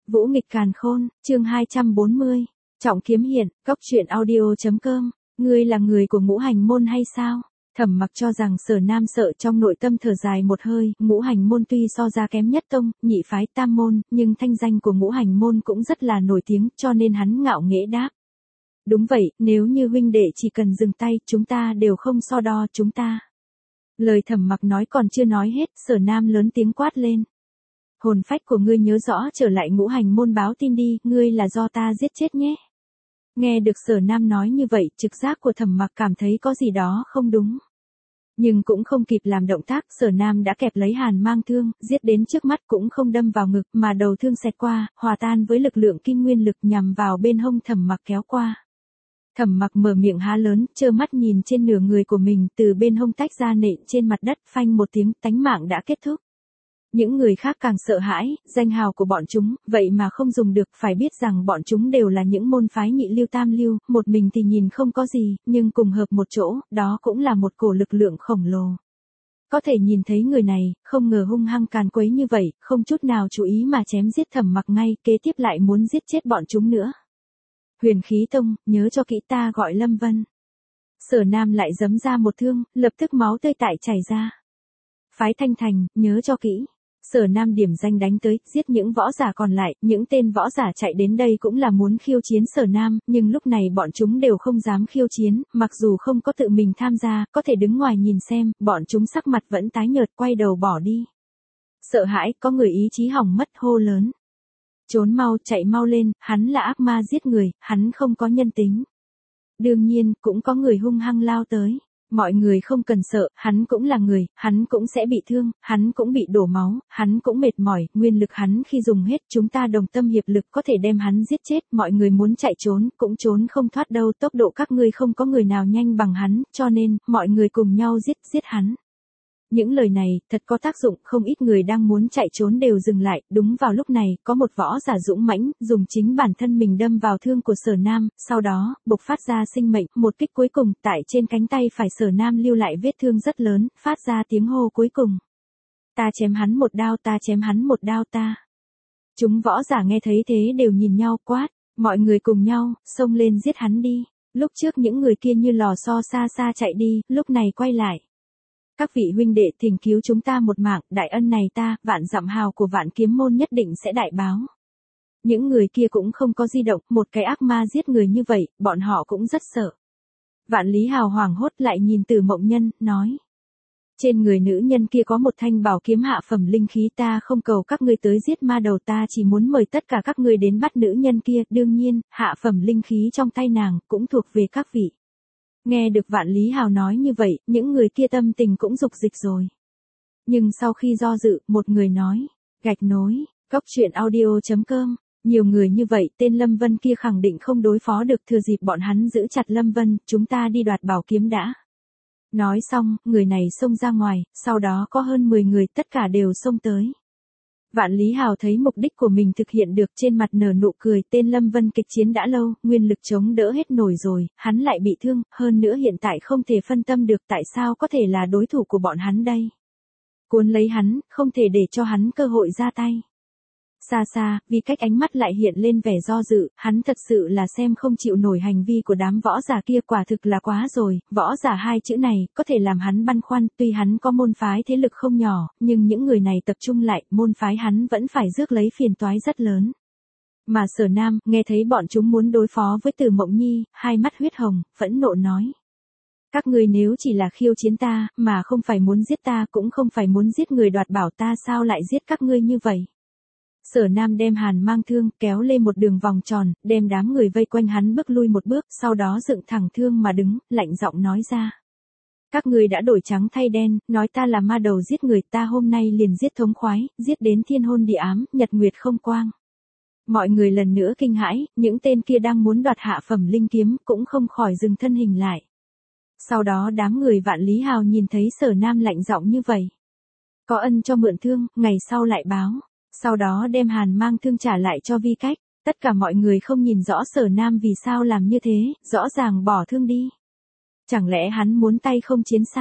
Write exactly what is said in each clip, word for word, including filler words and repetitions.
Vũ nghịch càn khôn, chương hai trăm bốn mươi. Trọng kiếm hiện, cốc truyện audio.com. Ngươi là người của ngũ hành môn hay sao? Thẩm Mặc cho rằng Sở Nam sợ, trong nội tâm thở dài một hơi, ngũ hành môn tuy so ra kém nhất tông, nhị phái tam môn, nhưng thanh danh của ngũ hành môn cũng rất là nổi tiếng, cho nên hắn ngạo nghễ đáp. Đúng vậy, nếu như huynh đệ chỉ cần dừng tay, chúng ta đều không so đo chúng ta. Lời Thẩm Mặc nói còn chưa nói hết, Sở Nam lớn tiếng quát lên. Hồn phách của ngươi nhớ rõ trở lại ngũ hành môn báo tin đi, ngươi là do ta giết chết nhé. Nghe được Sở Nam nói như vậy, trực giác của Thẩm Mặc cảm thấy có gì đó không đúng. Nhưng cũng không kịp làm động tác, Sở Nam đã kẹp lấy hàn mang thương, giết đến trước mắt cũng không đâm vào ngực, mà đầu thương xẹt qua, hòa tan với lực lượng kim nguyên lực nhằm vào bên hông Thẩm Mặc kéo qua. Thẩm Mặc mở miệng há lớn, trơ mắt nhìn trên nửa người của mình từ bên hông tách ra nện trên mặt đất, phanh một tiếng, tánh mạng đã kết thúc. Những người khác càng sợ hãi, danh hào của bọn chúng, vậy mà không dùng được, phải biết rằng bọn chúng đều là những môn phái nhị lưu tam lưu, một mình thì nhìn không có gì, nhưng cùng hợp một chỗ, đó cũng là một cổ lực lượng khổng lồ. Có thể nhìn thấy người này, không ngờ hung hăng càn quấy như vậy, không chút nào chú ý mà chém giết Thẩm Mặc ngay, kế tiếp lại muốn giết chết bọn chúng nữa. Huyền Khí Tông, nhớ cho kỹ, ta gọi Lâm Vân. Sở Nam lại giấm ra một thương, lập tức máu tươi tại chảy ra. Phái Thanh Thành, nhớ cho kỹ. Sở Nam điểm danh đánh tới, giết những võ giả còn lại, những tên võ giả chạy đến đây cũng là muốn khiêu chiến Sở Nam, nhưng lúc này bọn chúng đều không dám khiêu chiến, mặc dù không có tự mình tham gia, có thể đứng ngoài nhìn xem, bọn chúng sắc mặt vẫn tái nhợt, quay đầu bỏ đi. Sợ hãi, có người ý chí hỏng mất, hô lớn. Trốn mau, chạy mau lên, hắn là ác ma giết người, hắn không có nhân tính. Đương nhiên, cũng có người hung hăng lao tới. Mọi người không cần sợ, hắn cũng là người, hắn cũng sẽ bị thương, hắn cũng bị đổ máu, hắn cũng mệt mỏi, nguyên lực hắn khi dùng hết, chúng ta đồng tâm hiệp lực có thể đem hắn giết chết, mọi người muốn chạy trốn, cũng trốn không thoát đâu, tốc độ các ngươi không có người nào nhanh bằng hắn, cho nên, mọi người cùng nhau giết, giết hắn. Những lời này, thật có tác dụng, không ít người đang muốn chạy trốn đều dừng lại, đúng vào lúc này, có một võ giả dũng mãnh, dùng chính bản thân mình đâm vào thương của Sở Nam, sau đó, bộc phát ra sinh mệnh, một kích cuối cùng, tại trên cánh tay phải Sở Nam lưu lại vết thương rất lớn, phát ra tiếng hô cuối cùng. Ta chém hắn một đao, ta chém hắn một đao ta. Chúng võ giả nghe thấy thế đều nhìn nhau quát, mọi người cùng nhau, xông lên giết hắn đi. Lúc trước những người kia như lò xo xa xa chạy đi, lúc này quay lại. Các vị huynh đệ thỉnh cứu chúng ta một mạng, đại ân này ta, vạn dặm hào của Vạn Kiếm môn nhất định sẽ đại báo. Những người kia cũng không có di động, một cái ác ma giết người như vậy, bọn họ cũng rất sợ. Vạn Lý Hào hoảng hốt lại nhìn Từ Mộng Nhân, nói. Trên người nữ nhân kia có một thanh bảo kiếm hạ phẩm linh khí, ta không cầu các ngươi tới giết ma đầu, ta chỉ muốn mời tất cả các ngươi đến bắt nữ nhân kia, đương nhiên, hạ phẩm linh khí trong tay nàng, cũng thuộc về các vị. Nghe được Vạn Lý Hào nói như vậy, những người kia tâm tình cũng dục dịch rồi. Nhưng sau khi do dự, một người nói, gạch nối, cốc truyện audio.com, nhiều người như vậy, tên Lâm Vân kia khẳng định không đối phó được, thừa dịp bọn hắn giữ chặt Lâm Vân, chúng ta đi đoạt bảo kiếm đã. Nói xong, người này xông ra ngoài, sau đó có hơn mười người, tất cả đều xông tới. Vạn Lý Hào thấy mục đích của mình thực hiện được, trên mặt nở nụ cười, tên Lâm Vân kịch chiến đã lâu, nguyên lực chống đỡ hết nổi rồi, hắn lại bị thương, hơn nữa hiện tại không thể phân tâm được, tại sao có thể là đối thủ của bọn hắn đây? Cuốn lấy hắn, không thể để cho hắn cơ hội ra tay. Xa xa, vì cách ánh mắt lại hiện lên vẻ do dự, hắn thật sự là xem không chịu nổi hành vi của đám võ giả kia, quả thực là quá rồi, võ giả hai chữ này, có thể làm hắn băn khoăn, tuy hắn có môn phái thế lực không nhỏ, nhưng những người này tập trung lại, môn phái hắn vẫn phải rước lấy phiền toái rất lớn. Mà Sở Nam, nghe thấy bọn chúng muốn đối phó với Từ Mộng Nhi, hai mắt huyết hồng, phẫn nộ nói. Các ngươi nếu chỉ là khiêu chiến ta, mà không phải muốn giết ta, cũng không phải muốn giết người đoạt bảo ta, sao lại giết các ngươi như vậy? Sở Nam đem hàn mang thương, kéo lên một đường vòng tròn, đem đám người vây quanh hắn bước lui một bước, sau đó dựng thẳng thương mà đứng, lạnh giọng nói ra. Các ngươi đã đổi trắng thay đen, nói ta là ma đầu giết người, ta hôm nay liền giết thống khoái, giết đến thiên hôn địa ám, nhật nguyệt không quang. Mọi người lần nữa kinh hãi, những tên kia đang muốn đoạt hạ phẩm linh kiếm, cũng không khỏi dừng thân hình lại. Sau đó đám người Vạn Lý Hào nhìn thấy Sở Nam lạnh giọng như vậy. Có ân cho mượn thương, ngày sau lại báo. Sau đó đem hàn mang thương trả lại cho Vi Cách, tất cả mọi người không nhìn rõ Sở Nam vì sao làm như thế, rõ ràng bỏ thương đi. Chẳng lẽ hắn muốn tay không chiến sao?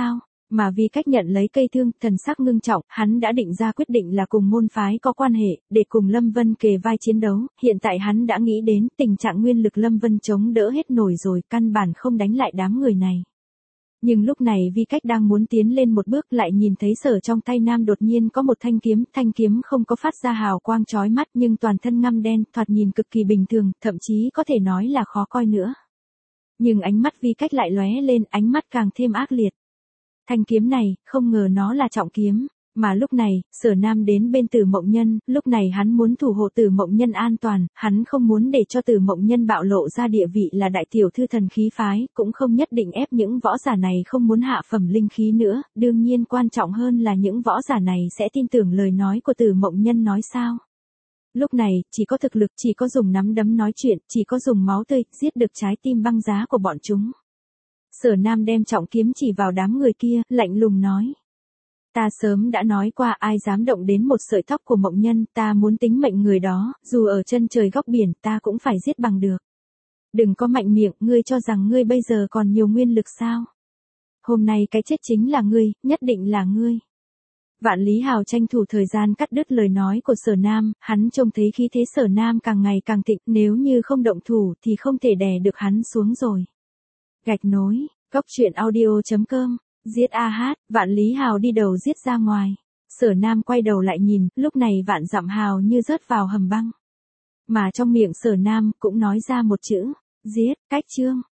Mà vì cách nhận lấy cây thương, thần sắc ngưng trọng, hắn đã định ra quyết định là cùng môn phái có quan hệ, để cùng Lâm Vân kề vai chiến đấu, hiện tại hắn đã nghĩ đến tình trạng nguyên lực Lâm Vân chống đỡ hết nổi rồi, căn bản không đánh lại đám người này. Nhưng lúc này Vi Cách đang muốn tiến lên một bước lại nhìn thấy Sở trong tay nam đột nhiên có một thanh kiếm, thanh kiếm không có phát ra hào quang chói mắt nhưng toàn thân ngăm đen, thoạt nhìn cực kỳ bình thường, thậm chí có thể nói là khó coi nữa. Nhưng ánh mắt Vi Cách lại lóe lên, ánh mắt càng thêm ác liệt. Thanh kiếm này, không ngờ nó là trọng kiếm, mà lúc này, Sở Nam đến bên Tử Mộng Nhân, lúc này hắn muốn thủ hộ Tử Mộng Nhân an toàn, hắn không muốn để cho Tử Mộng Nhân bạo lộ ra địa vị là đại tiểu thư thần khí phái, cũng không nhất định ép những võ giả này không muốn hạ phẩm linh khí nữa, đương nhiên quan trọng hơn là những võ giả này sẽ tin tưởng lời nói của Tử Mộng Nhân nói sao. Lúc này, chỉ có thực lực, chỉ có dùng nắm đấm nói chuyện, chỉ có dùng máu tươi, giết được trái tim băng giá của bọn chúng. Sở Nam đem trọng kiếm chỉ vào đám người kia, lạnh lùng nói. Ta sớm đã nói qua ai dám động đến một sợi tóc của Mộng Nhân, ta muốn tính mệnh người đó, dù ở chân trời góc biển, ta cũng phải giết bằng được. Đừng có mạnh miệng, ngươi cho rằng ngươi bây giờ còn nhiều nguyên lực sao? Hôm nay cái chết chính là ngươi, nhất định là ngươi. Vạn Lý Hào tranh thủ thời gian cắt đứt lời nói của Sở Nam, hắn trông thấy khí thế Sở Nam càng ngày càng thịnh, nếu như không động thủ thì không thể đè được hắn xuống rồi. Gạch nối, góc truyện audio chấm com, giết a hát, Vạn Lý Hào đi đầu giết ra ngoài. Sở Nam quay đầu lại nhìn, lúc này Vạn Dặm Hào như rớt vào hầm băng. Mà trong miệng Sở Nam cũng nói ra một chữ, giết, cách chương.